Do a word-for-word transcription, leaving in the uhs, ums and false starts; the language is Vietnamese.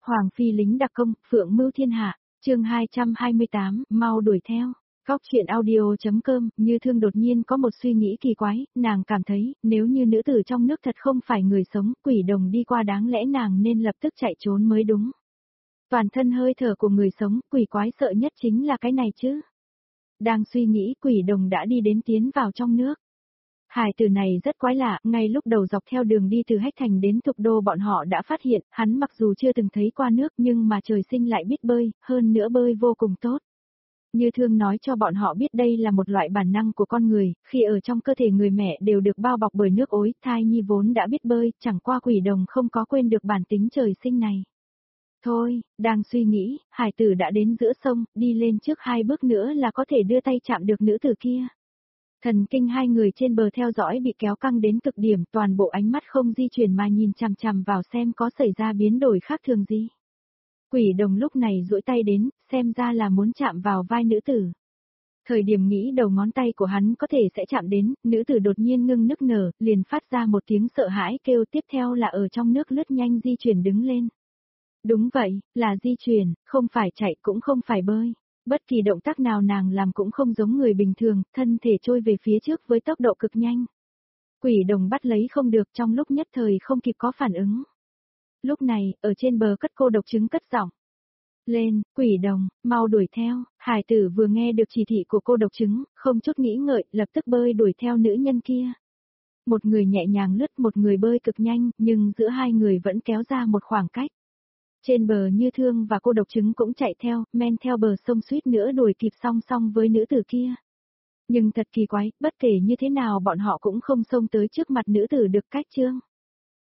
Hoàng phi lính đặc công, phượng mưu thiên hạ, chương hai trăm hai mươi tám, mau đuổi theo. Góc chuyện audio.com, Như Thương đột nhiên có một suy nghĩ kỳ quái, nàng cảm thấy, nếu như nữ tử trong nước thật không phải người sống, quỷ đồng đi qua đáng lẽ nàng nên lập tức chạy trốn mới đúng. Toàn thân hơi thở của người sống, quỷ quái sợ nhất chính là cái này chứ. Đang suy nghĩ, quỷ đồng đã đi đến tiến vào trong nước. Hài tử này rất quái lạ, ngay lúc đầu dọc theo đường đi từ Hách Thành đến Thục Đô bọn họ đã phát hiện, hắn mặc dù chưa từng thấy qua nước nhưng mà trời sinh lại biết bơi, hơn nữa bơi vô cùng tốt. Như Thương nói cho bọn họ biết đây là một loại bản năng của con người, khi ở trong cơ thể người mẹ đều được bao bọc bởi nước ối, thai nhi vốn đã biết bơi, chẳng qua quỷ đồng không có quên được bản tính trời sinh này. Thôi, đang suy nghĩ, hải tử đã đến giữa sông, đi lên trước hai bước nữa là có thể đưa tay chạm được nữ tử kia. Thần kinh hai người trên bờ theo dõi bị kéo căng đến cực điểm, toàn bộ ánh mắt không di chuyển mà nhìn chằm chằm vào xem có xảy ra biến đổi khác thường gì. Quỷ đồng lúc này duỗi tay đến, xem ra là muốn chạm vào vai nữ tử. Thời điểm nghĩ đầu ngón tay của hắn có thể sẽ chạm đến, nữ tử đột nhiên ngưng nức nở, liền phát ra một tiếng sợ hãi kêu, tiếp theo là ở trong nước lướt nhanh di chuyển đứng lên. Đúng vậy, là di chuyển, không phải chạy cũng không phải bơi. Bất kỳ động tác nào nàng làm cũng không giống người bình thường, thân thể trôi về phía trước với tốc độ cực nhanh. Quỷ đồng bắt lấy không được, trong lúc nhất thời không kịp có phản ứng. Lúc này, ở trên bờ cất cô độc trứng cất giọng. Lên, quỷ đồng, mau đuổi theo. Hải tử vừa nghe được chỉ thị của cô độc trứng, không chút nghĩ ngợi, lập tức bơi đuổi theo nữ nhân kia. Một người nhẹ nhàng lướt, một người bơi cực nhanh, nhưng giữa hai người vẫn kéo ra một khoảng cách. Trên bờ Như Thương và cô độc trứng cũng chạy theo, men theo bờ sông suýt nữa đuổi kịp song song với nữ tử kia. Nhưng thật kỳ quái, bất kể như thế nào bọn họ cũng không xông tới trước mặt nữ tử được cách chương.